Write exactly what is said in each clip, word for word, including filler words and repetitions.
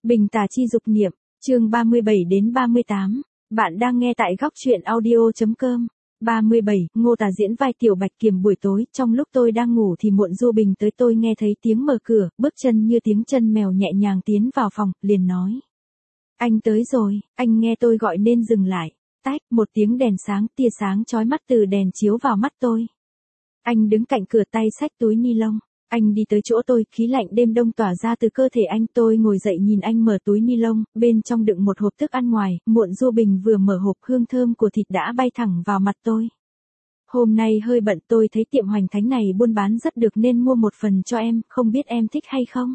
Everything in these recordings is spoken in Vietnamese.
Bình tà chi dục niệm, chương ba mươi bảy đến ba mươi tám. Bạn đang nghe tại góc truyện audio.com. ba mươi bảy, Ngô Tà diễn vai Tiểu Bạch Kiềm. Buổi tối, trong lúc tôi đang ngủ thì Muộn Du Bình tới, tôi nghe thấy tiếng mở cửa, bước chân như tiếng chân mèo nhẹ nhàng tiến vào phòng, liền nói. Anh tới rồi. Anh nghe tôi gọi nên dừng lại. Tách, một tiếng đèn sáng, tia sáng chói mắt từ đèn chiếu vào mắt tôi. Anh đứng cạnh cửa, tay xách túi ni lông. Anh đi tới chỗ tôi, khí lạnh đêm đông tỏa ra từ cơ thể anh. Tôi ngồi dậy nhìn anh mở túi ni lông, bên trong đựng một hộp thức ăn ngoài. Muộn Du Bình vừa mở hộp, hương thơm của thịt đã bay thẳng vào mặt tôi. Hôm nay hơi bận, tôi thấy tiệm Hoành Thánh này buôn bán rất được nên mua một phần cho em, không biết em thích hay không?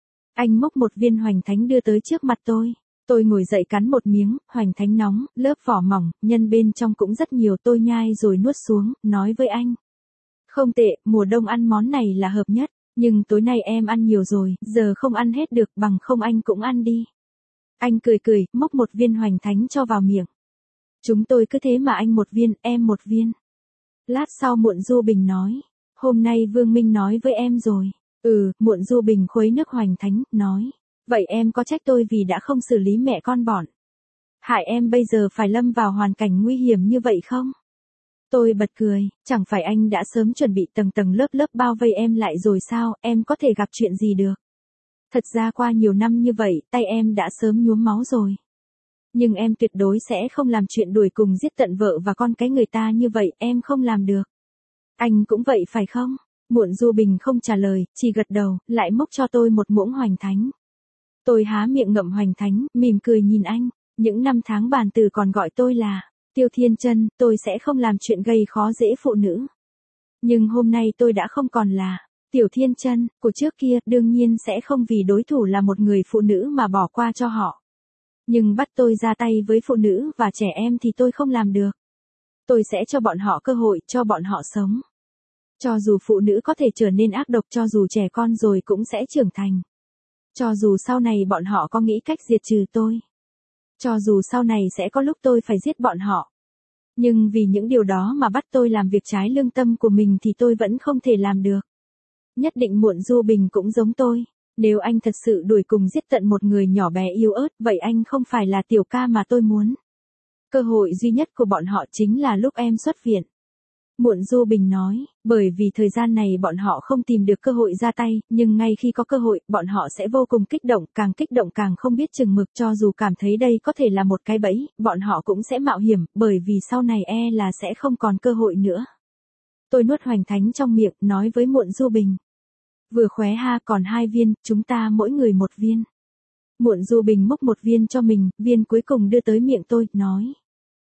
Anh móc một viên Hoành Thánh đưa tới trước mặt tôi. Tôi ngồi dậy cắn một miếng, Hoành Thánh nóng, lớp vỏ mỏng, nhân bên trong cũng rất nhiều. Tôi nhai rồi nuốt xuống, nói với anh. Không tệ, mùa đông ăn món này là hợp nhất, nhưng tối nay em ăn nhiều rồi, giờ không ăn hết được, bằng không anh cũng ăn đi. Anh cười cười, móc một viên Hoành Thánh cho vào miệng. Chúng tôi cứ thế mà anh một viên, em một viên. Lát sau Muộn Du Bình nói, hôm nay Vương Minh nói với em rồi. Ừ, Muộn Du Bình khuấy nước Hoành Thánh, nói, vậy em có trách tôi vì đã không xử lý mẹ con bọn hại em bây giờ phải lâm vào hoàn cảnh nguy hiểm như vậy không? Tôi bật cười, chẳng phải anh đã sớm chuẩn bị tầng tầng lớp lớp bao vây em lại rồi sao, em có thể gặp chuyện gì được. Thật ra qua nhiều năm như vậy, tay em đã sớm nhuốm máu rồi. Nhưng em tuyệt đối sẽ không làm chuyện đuổi cùng giết tận vợ và con cái người ta như vậy, em không làm được. Anh cũng vậy phải không? Muộn Du Bình không trả lời, chỉ gật đầu, lại múc cho tôi một muỗng Hoành Thánh. Tôi há miệng ngậm Hoành Thánh, mỉm cười nhìn anh, những năm tháng bàn từ còn gọi tôi là Tiêu Thiên Chân, tôi sẽ không làm chuyện gây khó dễ phụ nữ. Nhưng hôm nay tôi đã không còn là Tiểu Thiên Chân của trước kia, đương nhiên sẽ không vì đối thủ là một người phụ nữ mà bỏ qua cho họ. Nhưng bắt tôi ra tay với phụ nữ và trẻ em thì tôi không làm được. Tôi sẽ cho bọn họ cơ hội, cho bọn họ sống. Cho dù phụ nữ có thể trở nên ác độc, cho dù trẻ con rồi cũng sẽ trưởng thành. Cho dù sau này bọn họ có nghĩ cách diệt trừ tôi. Cho dù sau này sẽ có lúc tôi phải giết bọn họ. Nhưng vì những điều đó mà bắt tôi làm việc trái lương tâm của mình thì tôi vẫn không thể làm được. Nhất định Muộn Du Bình cũng giống tôi. Nếu anh thật sự đuổi cùng giết tận một người nhỏ bé yếu ớt, vậy anh không phải là Tiểu Ca mà tôi muốn. Cơ hội duy nhất của bọn họ chính là lúc em xuất viện. Muộn Du Bình nói, bởi vì thời gian này bọn họ không tìm được cơ hội ra tay, nhưng ngay khi có cơ hội, bọn họ sẽ vô cùng kích động, càng kích động càng không biết chừng mực, cho dù cảm thấy đây có thể là một cái bẫy, bọn họ cũng sẽ mạo hiểm, bởi vì sau này e là sẽ không còn cơ hội nữa. Tôi nuốt Hoành Thánh trong miệng, nói với Muộn Du Bình. Vừa khóe ha, còn hai viên, chúng ta mỗi người một viên. Muộn Du Bình múc một viên cho mình, viên cuối cùng đưa tới miệng tôi, nói.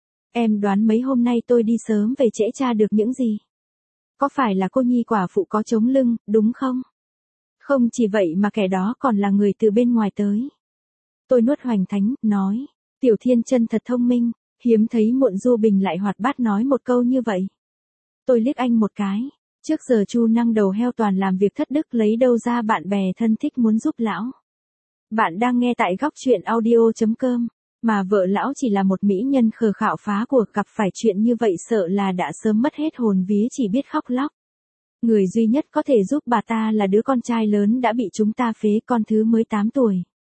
Em đoán mấy hôm nay tôi đi sớm về trễ tra được những gì? Có phải là cô nhi quả phụ có chống lưng, đúng không? Không chỉ vậy mà kẻ đó còn là người từ bên ngoài tới. Tôi nuốt Hoành Thánh, nói. Tiểu Thiên Chân thật thông minh, hiếm thấy Muộn Du Bình lại hoạt bát nói một câu như vậy. Tôi liếc anh một cái. Trước giờ Chu Năng đầu heo toàn làm việc thất đức, lấy đâu ra bạn bè thân thích muốn giúp lão. Bạn đang nghe tại góc truyện audio.com. Mà vợ lão chỉ là một mỹ nhân khờ khạo phá của, gặp phải chuyện như vậy sợ là đã sớm mất hết hồn vía, chỉ biết khóc lóc. Người duy nhất có thể giúp bà ta là đứa con trai lớn đã bị chúng ta phế, con thứ mới tám tuổi.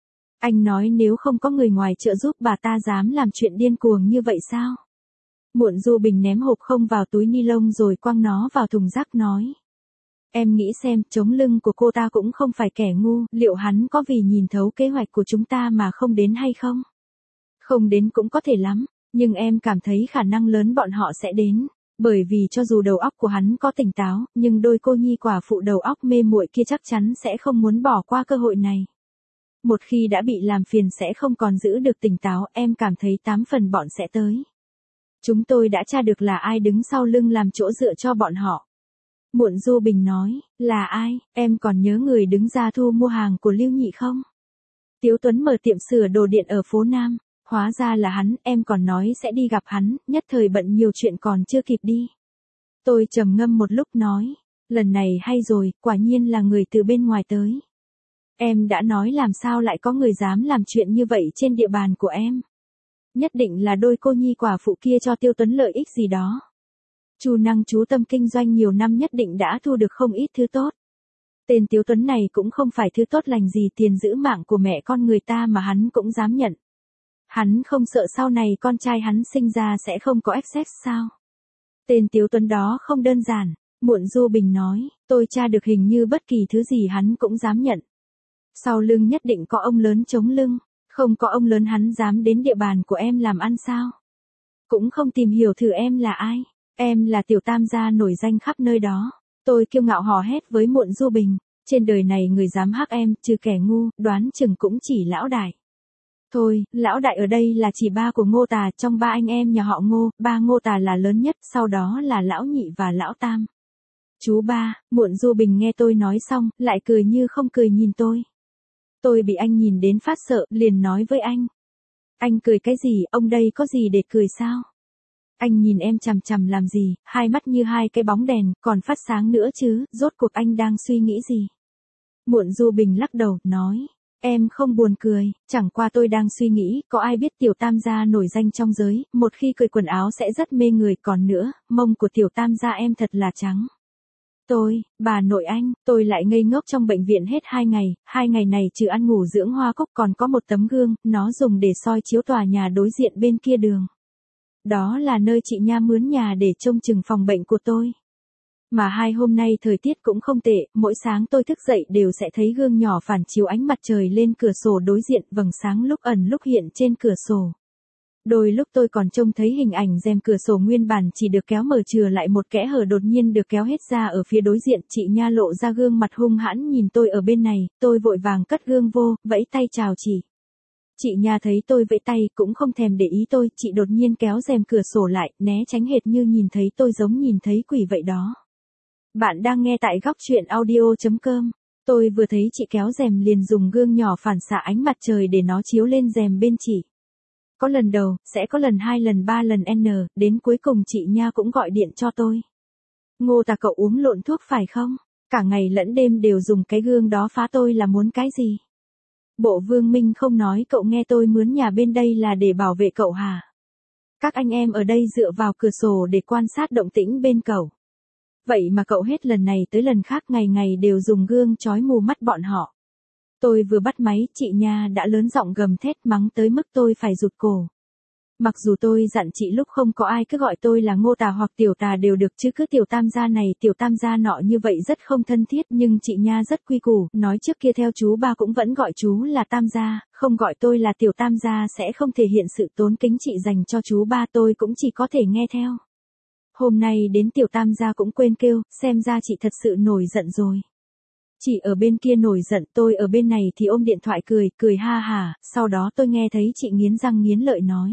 Anh nói nếu không có người ngoài trợ giúp bà ta dám làm chuyện điên cuồng như vậy sao? Muộn Du Bình ném hộp không vào túi ni lông rồi quăng nó vào thùng rác, nói. Em nghĩ xem, chống lưng của cô ta cũng không phải kẻ ngu, liệu hắn có vì nhìn thấu kế hoạch của chúng ta mà không đến hay không? Không đến cũng có thể lắm, nhưng em cảm thấy khả năng lớn bọn họ sẽ đến, bởi vì cho dù đầu óc của hắn có tỉnh táo, nhưng đôi cô nhi quả phụ đầu óc mê muội kia chắc chắn sẽ không muốn bỏ qua cơ hội này. Một khi đã bị làm phiền sẽ không còn giữ được tỉnh táo, em cảm thấy tám phần bọn sẽ tới. Chúng tôi đã tra được là ai đứng sau lưng làm chỗ dựa cho bọn họ. Muộn Du Bình nói, là ai, em còn nhớ người đứng ra thu mua hàng của Lưu Nhị không? Tiếu Tuấn mở tiệm sửa đồ điện ở phố Nam. Hóa ra là hắn, em còn nói sẽ đi gặp hắn, nhất thời bận nhiều chuyện còn chưa kịp đi. Tôi trầm ngâm một lúc nói, lần này hay rồi, quả nhiên là người từ bên ngoài tới. Em đã nói làm sao lại có người dám làm chuyện như vậy trên địa bàn của em. Nhất định là đôi cô nhi quả phụ kia cho Tiêu Tuấn lợi ích gì đó. Chu Năng chú tâm kinh doanh nhiều năm nhất định đã thu được không ít thứ tốt. Tên Tiếu Tuấn này cũng không phải thứ tốt lành gì, tiền giữ mạng của mẹ con người ta mà hắn cũng dám nhận. Hắn không sợ sau này con trai hắn sinh ra sẽ không có access sao? Tên Tiếu Tuấn đó không đơn giản, Muộn Du Bình nói, tôi tra được hình như bất kỳ thứ gì hắn cũng dám nhận. Sau lưng nhất định có ông lớn chống lưng, không có ông lớn hắn dám đến địa bàn của em làm ăn sao? Cũng không tìm hiểu thử em là ai, em là tiểu tam gia nổi danh khắp nơi đó. Tôi kiêu ngạo hò hét với Muộn Du Bình, trên đời này người dám hắc em, trừ kẻ ngu, đoán chừng cũng chỉ lão đại. Thôi, lão đại ở đây là chỉ ba của Ngô Tà, trong ba anh em nhà họ Ngô, ba Ngô Tà là lớn nhất, sau đó là lão nhị và lão tam. Chú ba, Muộn Du Bình nghe tôi nói xong, lại cười như không cười nhìn tôi. Tôi bị anh nhìn đến phát sợ, liền nói với anh. Anh cười cái gì, ông đây có gì để cười sao? Anh nhìn em chằm chằm làm gì, hai mắt như hai cái bóng đèn, còn phát sáng nữa chứ, rốt cuộc anh đang suy nghĩ gì? Muộn Du Bình lắc đầu, nói. Em không buồn cười, chẳng qua tôi đang suy nghĩ, có ai biết tiểu tam gia nổi danh trong giới, một khi cởi quần áo sẽ rất mê người, còn nữa, mông của tiểu tam gia em thật là trắng. Tôi, bà nội anh, tôi lại ngây ngốc trong bệnh viện hết hai ngày, hai ngày này trừ ăn ngủ dưỡng hoa cúc còn có một tấm gương, nó dùng để soi chiếu tòa nhà đối diện bên kia đường. Đó là nơi chị Nha mướn nhà để trông chừng phòng bệnh của tôi. Mà hai hôm nay thời tiết cũng không tệ, mỗi sáng tôi thức dậy đều sẽ thấy gương nhỏ phản chiếu ánh mặt trời lên cửa sổ đối diện, vầng sáng lúc ẩn lúc hiện trên cửa sổ. Đôi lúc tôi còn trông thấy hình ảnh rèm cửa sổ nguyên bản chỉ được kéo mở chừa lại một kẽ hở đột nhiên được kéo hết ra ở phía đối diện, chị Nha lộ ra gương mặt hung hãn nhìn tôi ở bên này, tôi vội vàng cất gương vô, vẫy tay chào chị. Chị Nha thấy tôi vẫy tay cũng không thèm để ý tôi, chị đột nhiên kéo rèm cửa sổ lại, né tránh hệt như nhìn thấy tôi giống nhìn thấy quỷ vậy đó. Bạn đang nghe tại góc truyện audio chấm com. Tôi vừa thấy chị kéo rèm liền dùng gương nhỏ phản xạ ánh mặt trời để nó chiếu lên rèm bên chị. Có lần đầu, sẽ có lần hai lần ba lần n, đến cuối cùng chị Nha cũng gọi điện cho tôi. Ngô Tà cậu uống lộn thuốc phải không? Cả ngày lẫn đêm đều dùng cái gương đó phá tôi là muốn cái gì? Bộ Vương Minh không nói cậu nghe tôi mướn nhà bên đây là để bảo vệ cậu hả? Các anh em ở đây dựa vào cửa sổ để quan sát động tĩnh bên cậu. Vậy mà cậu hết lần này tới lần khác ngày ngày đều dùng gương chói mù mắt bọn họ. Tôi vừa bắt máy, chị Nha đã lớn giọng gầm thét mắng tới mức tôi phải rụt cổ. Mặc dù tôi dặn chị lúc không có ai cứ gọi tôi là Ngô Tà hoặc Tiểu Tà đều được chứ cứ tiểu tam gia này tiểu tam gia nọ như vậy rất không thân thiết, nhưng chị Nha rất quy củ, nói trước kia theo chú ba cũng vẫn gọi chú là tam gia, không gọi tôi là tiểu tam gia sẽ không thể hiện sự tốn kính chị dành cho chú ba, tôi cũng chỉ có thể nghe theo. Hôm nay đến tiểu tam gia cũng quên kêu, xem ra chị thật sự nổi giận rồi. Chị ở bên kia nổi giận, tôi ở bên này thì ôm điện thoại cười, cười ha hà, sau đó tôi nghe thấy chị nghiến răng nghiến lợi nói.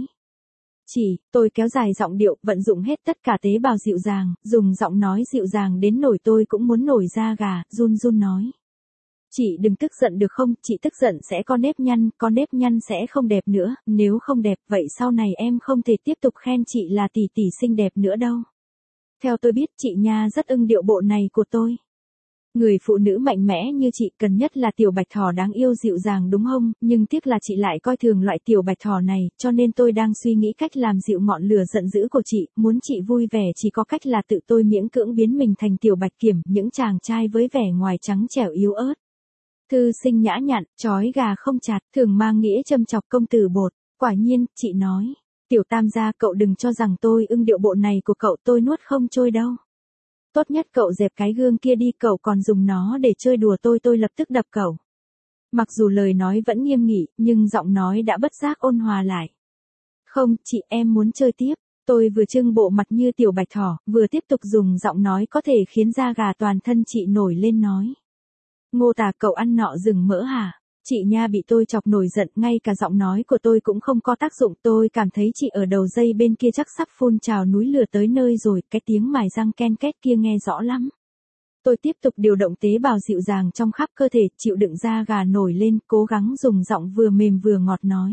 Chị, tôi kéo dài giọng điệu, vận dụng hết tất cả tế bào dịu dàng, dùng giọng nói dịu dàng đến nổi tôi cũng muốn nổi da gà, run run nói. Chị đừng tức giận được không, chị tức giận sẽ có nếp nhăn, có nếp nhăn sẽ không đẹp nữa, nếu không đẹp vậy sau này em không thể tiếp tục khen chị là tỷ tỷ xinh đẹp nữa đâu. Theo tôi biết chị Nha rất ưng điệu bộ này của tôi. Người phụ nữ mạnh mẽ như chị cần nhất là tiểu bạch thỏ đáng yêu dịu dàng đúng không, nhưng tiếc là chị lại coi thường loại tiểu bạch thỏ này, cho nên tôi đang suy nghĩ cách làm dịu ngọn lửa giận dữ của chị, muốn chị vui vẻ chỉ có cách là tự tôi miễn cưỡng biến mình thành tiểu bạch kiểm, những chàng trai với vẻ ngoài trắng trẻo yếu ớt. Thư sinh nhã nhặn, chói gà không chặt, thường mang nghĩa châm chọc công tử bột, quả nhiên, chị nói. Tiểu tam gia cậu đừng cho rằng tôi ưng điệu bộ này của cậu tôi nuốt không trôi đâu. Tốt nhất cậu dẹp cái gương kia đi, cậu còn dùng nó để chơi đùa tôi tôi lập tức đập cậu. Mặc dù lời nói vẫn nghiêm nghị, nhưng giọng nói đã bất giác ôn hòa lại. Không, chị em muốn chơi tiếp. Tôi vừa trưng bộ mặt như tiểu bạch thỏ, vừa tiếp tục dùng giọng nói có thể khiến da gà toàn thân chị nổi lên nói. Ngô Tà cậu ăn nọ rừng mỡ hả? Chị Nha bị tôi chọc nổi giận, ngay cả giọng nói của tôi cũng không có tác dụng, tôi cảm thấy chị ở đầu dây bên kia chắc sắp phun trào núi lửa tới nơi rồi, cái tiếng mài răng ken két kia nghe rõ lắm. Tôi tiếp tục điều động tế bào dịu dàng trong khắp cơ thể, chịu đựng da gà nổi lên, cố gắng dùng giọng vừa mềm vừa ngọt nói.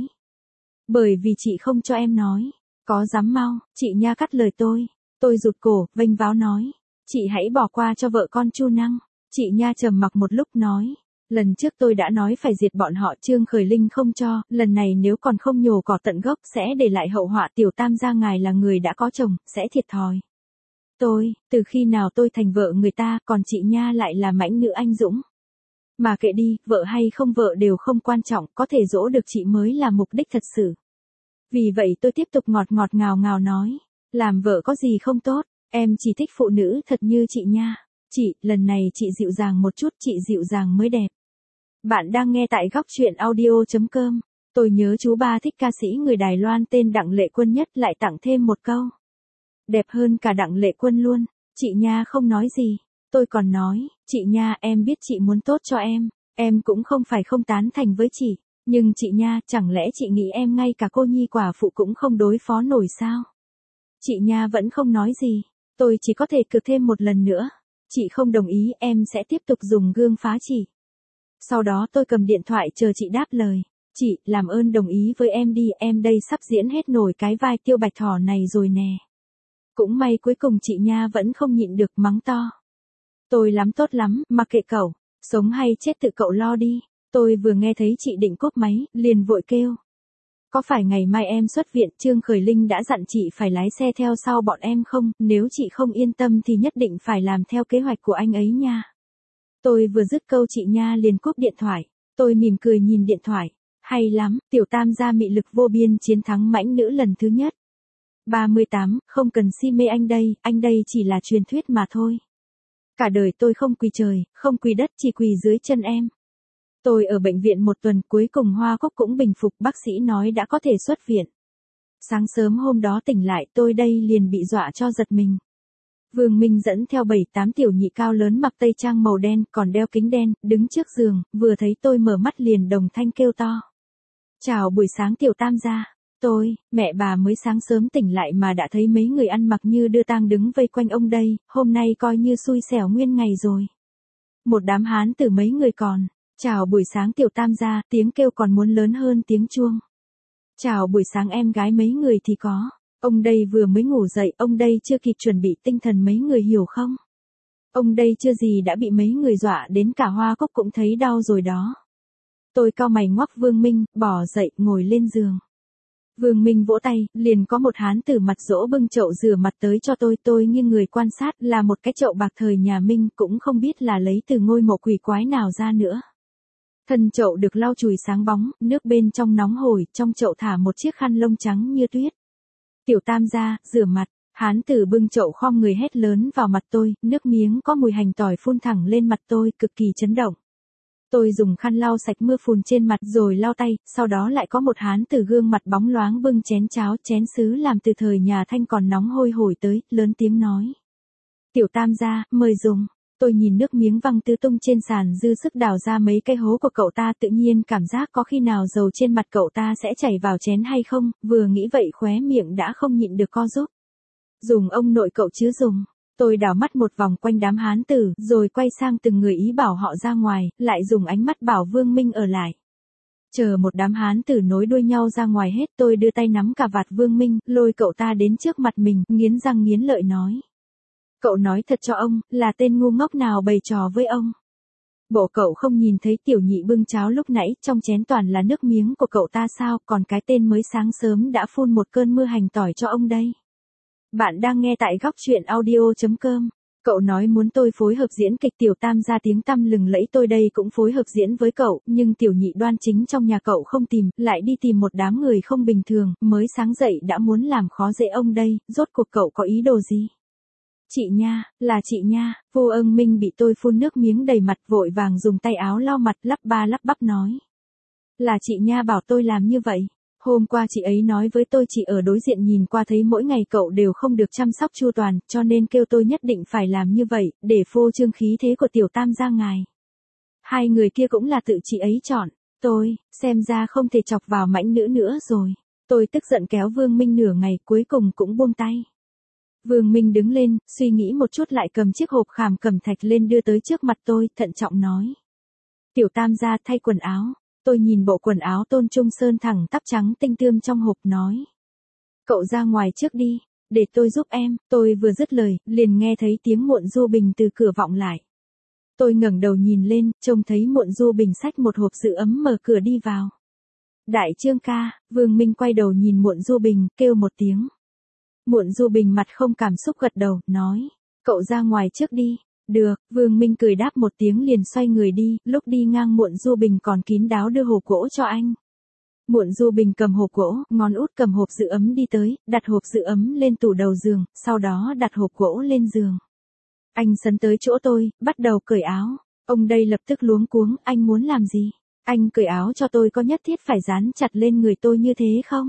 Bởi vì chị không cho em nói, có dám mau, chị Nha cắt lời tôi. Tôi rụt cổ, vênh váo nói. Chị hãy bỏ qua cho vợ con Chu Năng. Chị Nha trầm mặc một lúc nói. Lần trước tôi đã nói phải diệt bọn họ, Trương Khởi Linh không cho, lần này nếu còn không nhổ cỏ tận gốc sẽ để lại hậu họa, tiểu tam gia ngài là người đã có chồng, sẽ thiệt thòi. Tôi, từ khi nào tôi thành vợ người ta, còn chị Nha lại là mãnh nữ anh dũng. Mà kệ đi, vợ hay không vợ đều không quan trọng, có thể dỗ được chị mới là mục đích thật sự. Vì vậy tôi tiếp tục ngọt ngọt ngào ngào nói, làm vợ có gì không tốt, em chỉ thích phụ nữ thật như chị nha. Chị, lần này chị dịu dàng một chút, chị dịu dàng mới đẹp. Bạn đang nghe tại góc chuyện audio.com. Tôi nhớ chú ba thích ca sĩ người Đài Loan tên Đặng Lệ Quân nhất lại tặng thêm một câu. Đẹp hơn cả Đặng Lệ Quân luôn. Chị nha không nói gì. Tôi còn nói, chị nha em biết chị muốn tốt cho em. Em cũng không phải không tán thành với chị. Nhưng chị nha, chẳng lẽ chị nghĩ em ngay cả cô nhi quả phụ cũng không đối phó nổi sao? Chị nha vẫn không nói gì. Tôi chỉ có thể cực thêm một lần nữa. Chị không đồng ý em sẽ tiếp tục dùng gương phá chị. Sau đó tôi cầm điện thoại chờ chị đáp lời. Chị, làm ơn đồng ý với em đi, em đây sắp diễn hết nổi cái vai Tiêu Bạch Thỏ này rồi nè. Cũng may cuối cùng chị nha vẫn không nhịn được mắng to. Tôi lắm tốt lắm, mặc kệ cậu, sống hay chết tự cậu lo đi. Tôi vừa nghe thấy chị định cúp máy, liền vội kêu. Có phải ngày mai em xuất viện, Trương Khởi Linh đã dặn chị phải lái xe theo sau bọn em không, nếu chị không yên tâm thì nhất định phải làm theo kế hoạch của anh ấy nha. Tôi vừa dứt câu chị nha liền cúp điện thoại, tôi mỉm cười nhìn điện thoại. Hay lắm, tiểu tam gia mị lực vô biên chiến thắng mãnh nữ lần thứ nhất. ba mươi tám, không cần si mê anh đây, anh đây chỉ là truyền thuyết mà thôi. Cả đời tôi không quỳ trời, không quỳ đất, chỉ quỳ dưới chân em. Tôi ở bệnh viện một tuần, cuối cùng Hoa Cúc cũng bình phục, bác sĩ nói đã có thể xuất viện. Sáng sớm hôm đó tỉnh lại, tôi đây liền bị dọa cho giật mình. Vương Minh dẫn theo bảy tám tiểu nhị cao lớn mặc tây trang màu đen, còn đeo kính đen, đứng trước giường, vừa thấy tôi mở mắt liền đồng thanh kêu to. Chào buổi sáng tiểu tam gia. Tôi, mẹ bà mới sáng sớm tỉnh lại mà đã thấy mấy người ăn mặc như đưa tang đứng vây quanh ông đây, hôm nay coi như xui xẻo nguyên ngày rồi. Một đám hán tử mấy người còn. Chào buổi sáng tiểu tam gia, tiếng kêu còn muốn lớn hơn tiếng chuông. Chào buổi sáng em gái mấy người thì có. Ông đây vừa mới ngủ dậy, ông đây chưa kịp chuẩn bị tinh thần mấy người hiểu không? Ông đây chưa gì đã bị mấy người dọa đến cả Hoa Cúc cũng thấy đau rồi đó. Tôi cau mày ngoắc Vương Minh, bỏ dậy, ngồi lên giường. Vương Minh vỗ tay, liền có một hán tử mặt dỗ bưng chậu rửa mặt tới cho tôi, tôi nghiêng người quan sát, là một cái chậu bạc thời nhà Minh, cũng không biết là lấy từ ngôi mộ quỷ quái nào ra nữa. Thân chậu được lau chùi sáng bóng, nước bên trong nóng hổi, trong chậu thả một chiếc khăn lông trắng như tuyết. Tiểu tam gia, rửa mặt, hán tử bưng chậu khom người hét lớn vào mặt tôi, nước miếng có mùi hành tỏi phun thẳng lên mặt tôi, cực kỳ chấn động. Tôi dùng khăn lau sạch mưa phùn trên mặt rồi lau tay, sau đó lại có một hán tử gương mặt bóng loáng bưng chén cháo, chén sứ làm từ thời nhà Thanh còn nóng hôi hổi tới, lớn tiếng nói. Tiểu tam gia, mời dùng. Tôi nhìn nước miếng văng tứ tung trên sàn dư sức đào ra mấy cái hố của cậu ta, tự nhiên cảm giác có khi nào dầu trên mặt cậu ta sẽ chảy vào chén hay không, vừa nghĩ vậy khóe miệng đã không nhịn được co rúm. Dùng ông nội cậu chứ dùng. Tôi đảo mắt một vòng quanh đám hán tử, rồi quay sang từng người ý bảo họ ra ngoài, lại dùng ánh mắt bảo Vương Minh ở lại. Chờ một đám hán tử nối đuôi nhau ra ngoài hết, tôi đưa tay nắm cà vạt Vương Minh, lôi cậu ta đến trước mặt mình, nghiến răng nghiến lợi nói. Cậu nói thật cho ông, là tên ngu ngốc nào bày trò với ông. Bộ cậu không nhìn thấy tiểu nhị bưng cháo lúc nãy, trong chén toàn là nước miếng của cậu ta sao, còn cái tên mới sáng sớm đã phun một cơn mưa hành tỏi cho ông đây. Bạn đang nghe tại góc chuyện audio.com. Cậu nói muốn tôi phối hợp diễn kịch tiểu tam gia tiếng tăm lừng lẫy, tôi đây cũng phối hợp diễn với cậu, nhưng tiểu nhị đoan chính trong nhà cậu không tìm, lại đi tìm một đám người không bình thường, mới sáng dậy đã muốn làm khó dễ ông đây, rốt cuộc cậu có ý đồ gì? Chị nha, là chị nha. Vô Ưng Minh bị tôi phun nước miếng đầy mặt, vội vàng dùng tay áo lau mặt, lắp ba lắp bắp nói. Là chị nha bảo tôi làm như vậy. Hôm qua chị ấy nói với tôi chị ở đối diện nhìn qua thấy mỗi ngày cậu đều không được chăm sóc chu toàn, cho nên kêu tôi nhất định phải làm như vậy, để phô trương khí thế của tiểu tam gia ngài. Hai người kia cũng là tự chị ấy chọn. Tôi, xem ra không thể chọc vào mãnh nữ nữa rồi. Tôi tức giận kéo Vương Minh nửa ngày, cuối cùng cũng buông tay. Vương Minh đứng lên, suy nghĩ một chút lại cầm chiếc hộp khảm cẩm thạch lên đưa tới trước mặt tôi, thận trọng nói. Tiểu tam gia thay quần áo. Tôi nhìn bộ quần áo tôn trung sơn thẳng tắp trắng tinh tươm trong hộp nói. Cậu ra ngoài trước đi, để tôi giúp em. Tôi vừa dứt lời, liền nghe thấy tiếng Muộn Du Bình từ cửa vọng lại. Tôi ngẩng đầu nhìn lên, trông thấy Muộn Du Bình xách một hộp sữa ấm mở cửa đi vào. Đại Trương ca, Vương Minh quay đầu nhìn Muộn Du Bình, kêu một tiếng. Muộn Du Bình mặt không cảm xúc gật đầu, nói. Cậu ra ngoài trước đi. Được, Vương Minh cười đáp một tiếng liền xoay người đi, lúc đi ngang Muộn Du Bình còn kín đáo đưa hộp gỗ cho anh. Muộn Du Bình cầm hộp gỗ, ngón út cầm hộp giữ ấm đi tới, đặt hộp giữ ấm lên tủ đầu giường, sau đó đặt hộp gỗ lên giường. Anh sấn tới chỗ tôi, bắt đầu cởi áo. Ông đây lập tức luống cuống, anh muốn làm gì? Anh cởi áo cho tôi có nhất thiết phải dán chặt lên người tôi như thế không?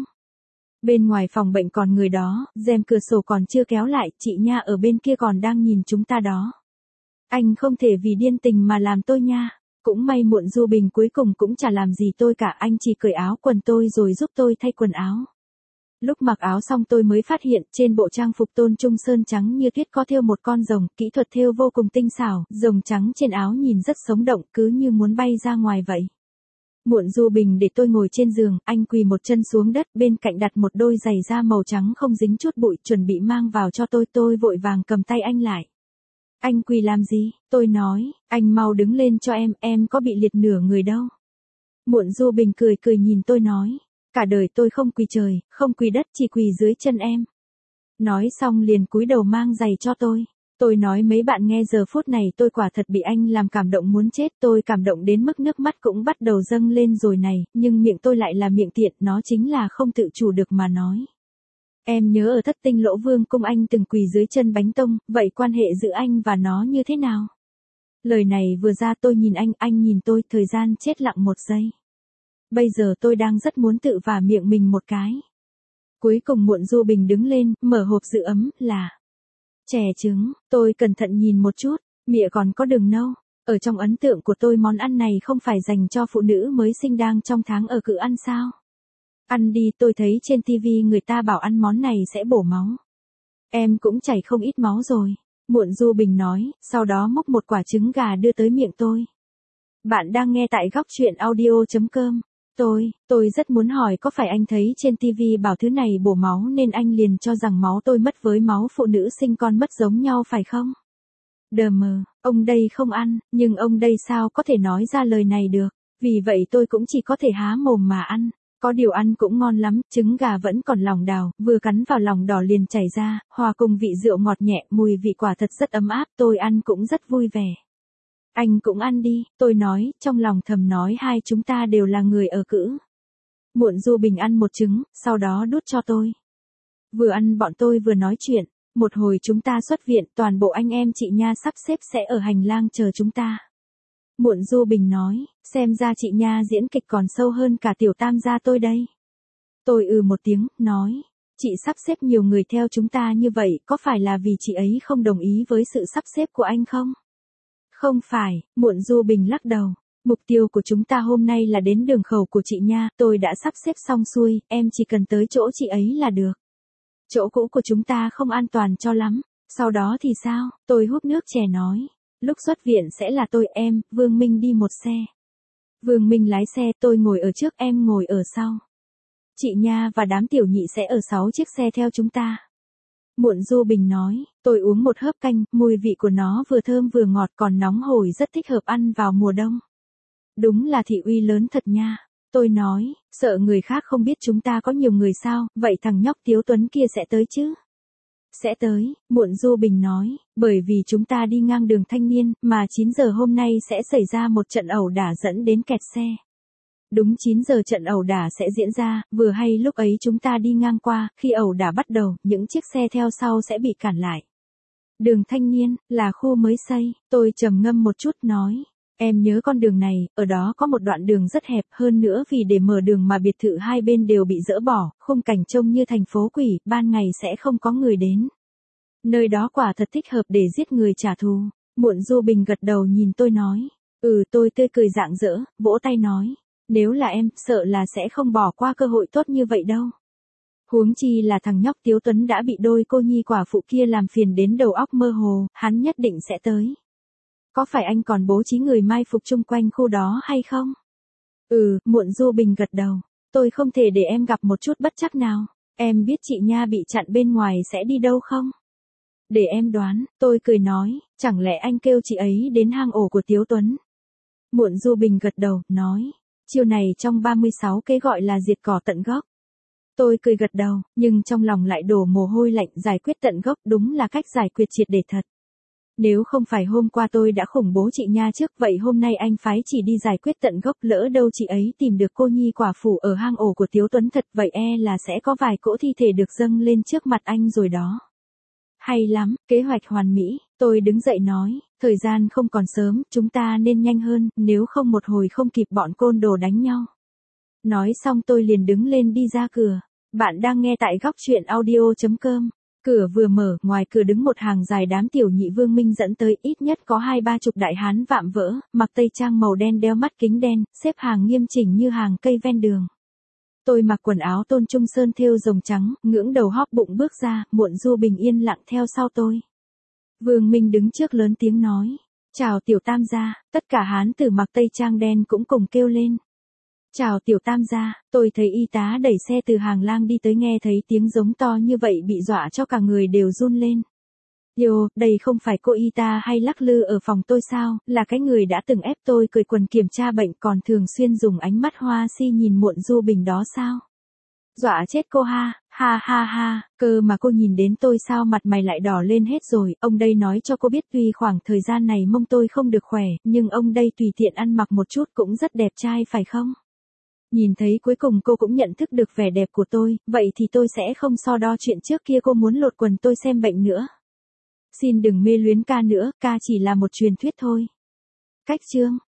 Bên ngoài phòng bệnh còn người đó, rèm cửa sổ còn chưa kéo lại, chị Nha ở bên kia còn đang nhìn chúng ta đó. Anh không thể vì điên tình mà làm tôi nha. Cũng may Muộn Du Bình cuối cùng cũng chả làm gì tôi cả, anh chỉ cởi áo quần tôi rồi giúp tôi thay quần áo. Lúc mặc áo xong tôi mới phát hiện trên bộ trang phục Tôn Trung Sơn trắng như tuyết có thêu một con rồng, kỹ thuật thêu vô cùng tinh xảo, rồng trắng trên áo nhìn rất sống động, cứ như muốn bay ra ngoài vậy. Muộn Du Bình để tôi ngồi trên giường, anh quỳ một chân xuống đất, bên cạnh đặt một đôi giày da màu trắng không dính chút bụi, chuẩn bị mang vào cho tôi, tôi vội vàng cầm tay anh lại. Anh quỳ làm gì? Tôi nói, anh mau đứng lên cho em, em có bị liệt nửa người đâu. Muộn Du Bình cười cười nhìn tôi nói, cả đời tôi không quỳ trời, không quỳ đất, chỉ quỳ dưới chân em. Nói xong liền cúi đầu mang giày cho tôi. Tôi nói mấy bạn nghe giờ phút này tôi quả thật bị anh làm cảm động muốn chết, tôi cảm động đến mức nước mắt cũng bắt đầu dâng lên rồi này, nhưng miệng tôi lại là miệng tiện, nó chính là không tự chủ được mà nói. Em nhớ ở Thất Tinh Lỗ Vương cung anh từng quỳ dưới chân Bánh Tông, vậy quan hệ giữa anh và nó như thế nào? Lời này vừa ra tôi nhìn anh, anh nhìn tôi, thời gian chết lặng một giây. Bây giờ tôi đang rất muốn tự vả miệng mình một cái. Cuối cùng Muộn Du Bình đứng lên, mở hộp giữ ấm, là chè trứng. Tôi cẩn thận nhìn một chút, mịa còn có đường nâu. Ở trong ấn tượng của tôi món ăn này không phải dành cho phụ nữ mới sinh đang trong tháng ở cự ăn sao? Ăn đi, tôi thấy trên tivi người ta bảo ăn món này sẽ bổ máu. Em cũng chảy không ít máu rồi. Muộn Du Bình nói, sau đó múc một quả trứng gà đưa tới miệng tôi. Bạn đang nghe tại góc truyện audio chấm com. Tôi, tôi rất muốn hỏi có phải anh thấy trên tivi bảo thứ này bổ máu nên anh liền cho rằng máu tôi mất với máu phụ nữ sinh con mất giống nhau phải không? Đờ mờ, ông đây không ăn, nhưng ông đây sao có thể nói ra lời này được, vì vậy tôi cũng chỉ có thể há mồm mà ăn. Có điều ăn cũng ngon lắm, trứng gà vẫn còn lòng đào, vừa cắn vào lòng đỏ liền chảy ra, hòa cùng vị rượu ngọt nhẹ, mùi vị quả thật rất ấm áp, tôi ăn cũng rất vui vẻ. Anh cũng ăn đi, tôi nói, trong lòng thầm nói hai chúng ta đều là người ở cữ. Muộn Du Bình ăn một trứng, sau đó đút cho tôi. Vừa ăn bọn tôi vừa nói chuyện, một hồi chúng ta xuất viện, toàn bộ anh em chị Nha sắp xếp sẽ ở hành lang chờ chúng ta. Muộn Du Bình nói, xem ra chị Nha diễn kịch còn sâu hơn cả tiểu tam gia tôi đây. Tôi ừ một tiếng, nói, chị sắp xếp nhiều người theo chúng ta như vậy, có phải là vì chị ấy không đồng ý với sự sắp xếp của anh không? Không phải, Muộn Du Bình lắc đầu. Mục tiêu của chúng ta hôm nay là đến đường khẩu của chị Nha, tôi đã sắp xếp xong xuôi, em chỉ cần tới chỗ chị ấy là được. Chỗ cũ của chúng ta không an toàn cho lắm, sau đó thì sao? Tôi húp nước chè nói. Lúc xuất viện sẽ là tôi, em, Vương Minh đi một xe. Vương Minh lái xe, tôi ngồi ở trước, em ngồi ở sau. Chị Nha và đám tiểu nhị sẽ ở sáu chiếc xe theo chúng ta. Muộn Du Bình nói, tôi uống một hớp canh, mùi vị của nó vừa thơm vừa ngọt còn nóng hổi rất thích hợp ăn vào mùa đông. Đúng là thị uy lớn thật nha. Tôi nói, sợ người khác không biết chúng ta có nhiều người sao, vậy thằng nhóc Tiếu Tuấn kia sẽ tới chứ? Sẽ tới, Muộn Du Bình nói, bởi vì chúng ta đi ngang đường Thanh Niên, mà chín giờ hôm nay sẽ xảy ra một trận ẩu đả dẫn đến kẹt xe. Đúng chín giờ trận ẩu đả sẽ diễn ra, vừa hay lúc ấy chúng ta đi ngang qua, khi ẩu đả bắt đầu, những chiếc xe theo sau sẽ bị cản lại. Đường Thanh Niên, là khu mới xây, tôi trầm ngâm một chút nói. Em nhớ con đường này, ở đó có một đoạn đường rất hẹp, hơn nữa vì để mở đường mà biệt thự hai bên đều bị dỡ bỏ, khung cảnh trông như thành phố quỷ, ban ngày sẽ không có người đến. Nơi đó quả thật thích hợp để giết người trả thù. Muộn Du Bình gật đầu nhìn tôi nói. Ừ, tôi tươi cười rạng rỡ, vỗ tay nói. Nếu là em, sợ là sẽ không bỏ qua cơ hội tốt như vậy đâu. Huống chi là thằng nhóc Tiếu Tuấn đã bị đôi cô nhi quả phụ kia làm phiền đến đầu óc mơ hồ, hắn nhất định sẽ tới. Có phải anh còn bố trí người mai phục chung quanh khu đó hay không? Ừ, Muộn Du Bình gật đầu. Tôi không thể để em gặp một chút bất trắc nào. Em biết chị Nha bị chặn bên ngoài sẽ đi đâu không? Để em đoán, tôi cười nói, chẳng lẽ anh kêu chị ấy đến hang ổ của Tiếu Tuấn? Muộn Du Bình gật đầu, nói, chiêu này trong ba mươi sáu kế gọi là diệt cỏ tận gốc. Tôi cười gật đầu, nhưng trong lòng lại đổ mồ hôi lạnh, giải quyết tận gốc đúng là cách giải quyết triệt để thật. Nếu không phải hôm qua tôi đã khủng bố chị nha trước, vậy hôm nay anh phái chỉ đi giải quyết tận gốc, lỡ đâu chị ấy tìm được cô nhi quả phụ ở hang ổ của Tiếu Tuấn thật, vậy e là sẽ có vài cỗ thi thể được dâng lên trước mặt anh rồi đó. Hay lắm, kế hoạch hoàn mỹ, tôi đứng dậy nói, thời gian không còn sớm, chúng ta nên nhanh hơn, nếu không một hồi không kịp bọn côn đồ đánh nhau. Nói xong tôi liền đứng lên đi ra cửa. Bạn đang nghe tại góc chuyện audio chấm com. Cửa vừa mở, ngoài cửa đứng một hàng dài đám tiểu nhị Vương Minh dẫn tới, ít nhất có hai ba chục đại hán vạm vỡ, mặc tây trang màu đen đeo mắt kính đen, xếp hàng nghiêm chỉnh như hàng cây ven đường. Tôi mặc quần áo tôn trung sơn thêu rồng trắng, ngưỡng đầu hóp bụng bước ra, Muộn Du bình yên lặng theo sau tôi. Vương Minh đứng trước lớn tiếng nói, chào tiểu tam gia, tất cả hán tử mặc tây trang đen cũng cùng kêu lên. Chào tiểu tam gia, tôi thấy y tá đẩy xe từ hàng lang đi tới, nghe thấy tiếng giống to như vậy bị dọa cho cả người đều run lên. Yo, đây không phải cô y tá hay lắc lư ở phòng tôi sao, là cái người đã từng ép tôi cởi quần kiểm tra bệnh, còn thường xuyên dùng ánh mắt hoa si nhìn Muộn Du Bình đó sao? Dọa chết cô ha, ha ha ha, cơ mà cô nhìn đến tôi sao mặt mày lại đỏ lên hết rồi, ông đây nói cho cô biết tuy khoảng thời gian này mông tôi không được khỏe, nhưng ông đây tùy tiện ăn mặc một chút cũng rất đẹp trai phải không? Nhìn thấy cuối cùng cô cũng nhận thức được vẻ đẹp của tôi, vậy thì tôi sẽ không so đo chuyện trước kia cô muốn lột quần tôi xem bệnh nữa. Xin đừng mê luyến ca nữa, ca chỉ là một truyền thuyết thôi. Cách chương